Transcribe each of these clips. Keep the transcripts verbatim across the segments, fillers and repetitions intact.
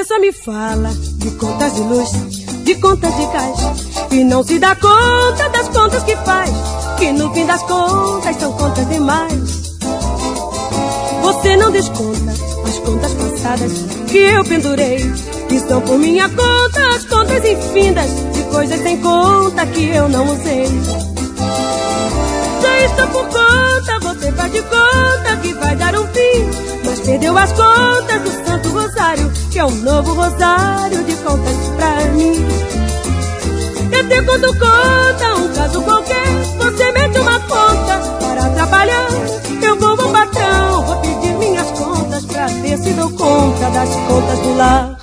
Você só me fala de contas de luz, de contas de gás, e não se dá conta das contas que faz, que no fim das contas são contas demais. Você não desconta as contas passadas que eu pendurei, que são por minha conta as contas infindas de coisas sem conta que eu não usei. Já estou por conta, você faz de conta que vai dar um fim, mas perdeu as contas do Santo Rosário, que é um novo rosário de contas pra mim. E até quando conta um caso qualquer, você mete uma conta para trabalhar. Eu vou ao patrão, vou pedir minhas contas pra ver se dou conta das contas do lar.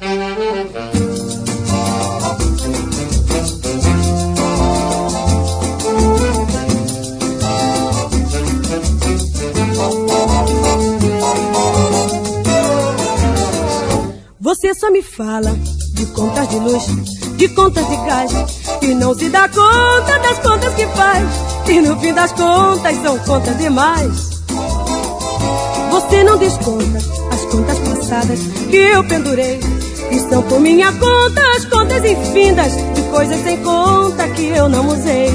Você só me fala de contas de luz, de contas de gás, e não se dá conta das contas que faz, e no fim das contas são contas demais. Você não desconta as contas passadas que eu pendurei, e são por minha conta as contas infindas de coisas sem conta que eu não usei.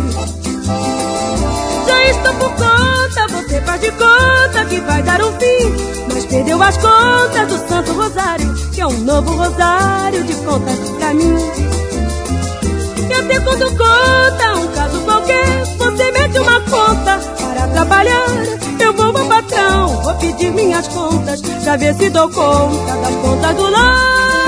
Já estou por conta, você faz de conta que vai dar um fim, mas perdeu as contas do Santo Rosário, que é um novo rosário de contas pra mim. E até quando conta um caso qualquer, você mete uma conta para trabalhar. Eu vou ao patrão, vou pedir minhas contas pra ver se dou conta das contas do lar.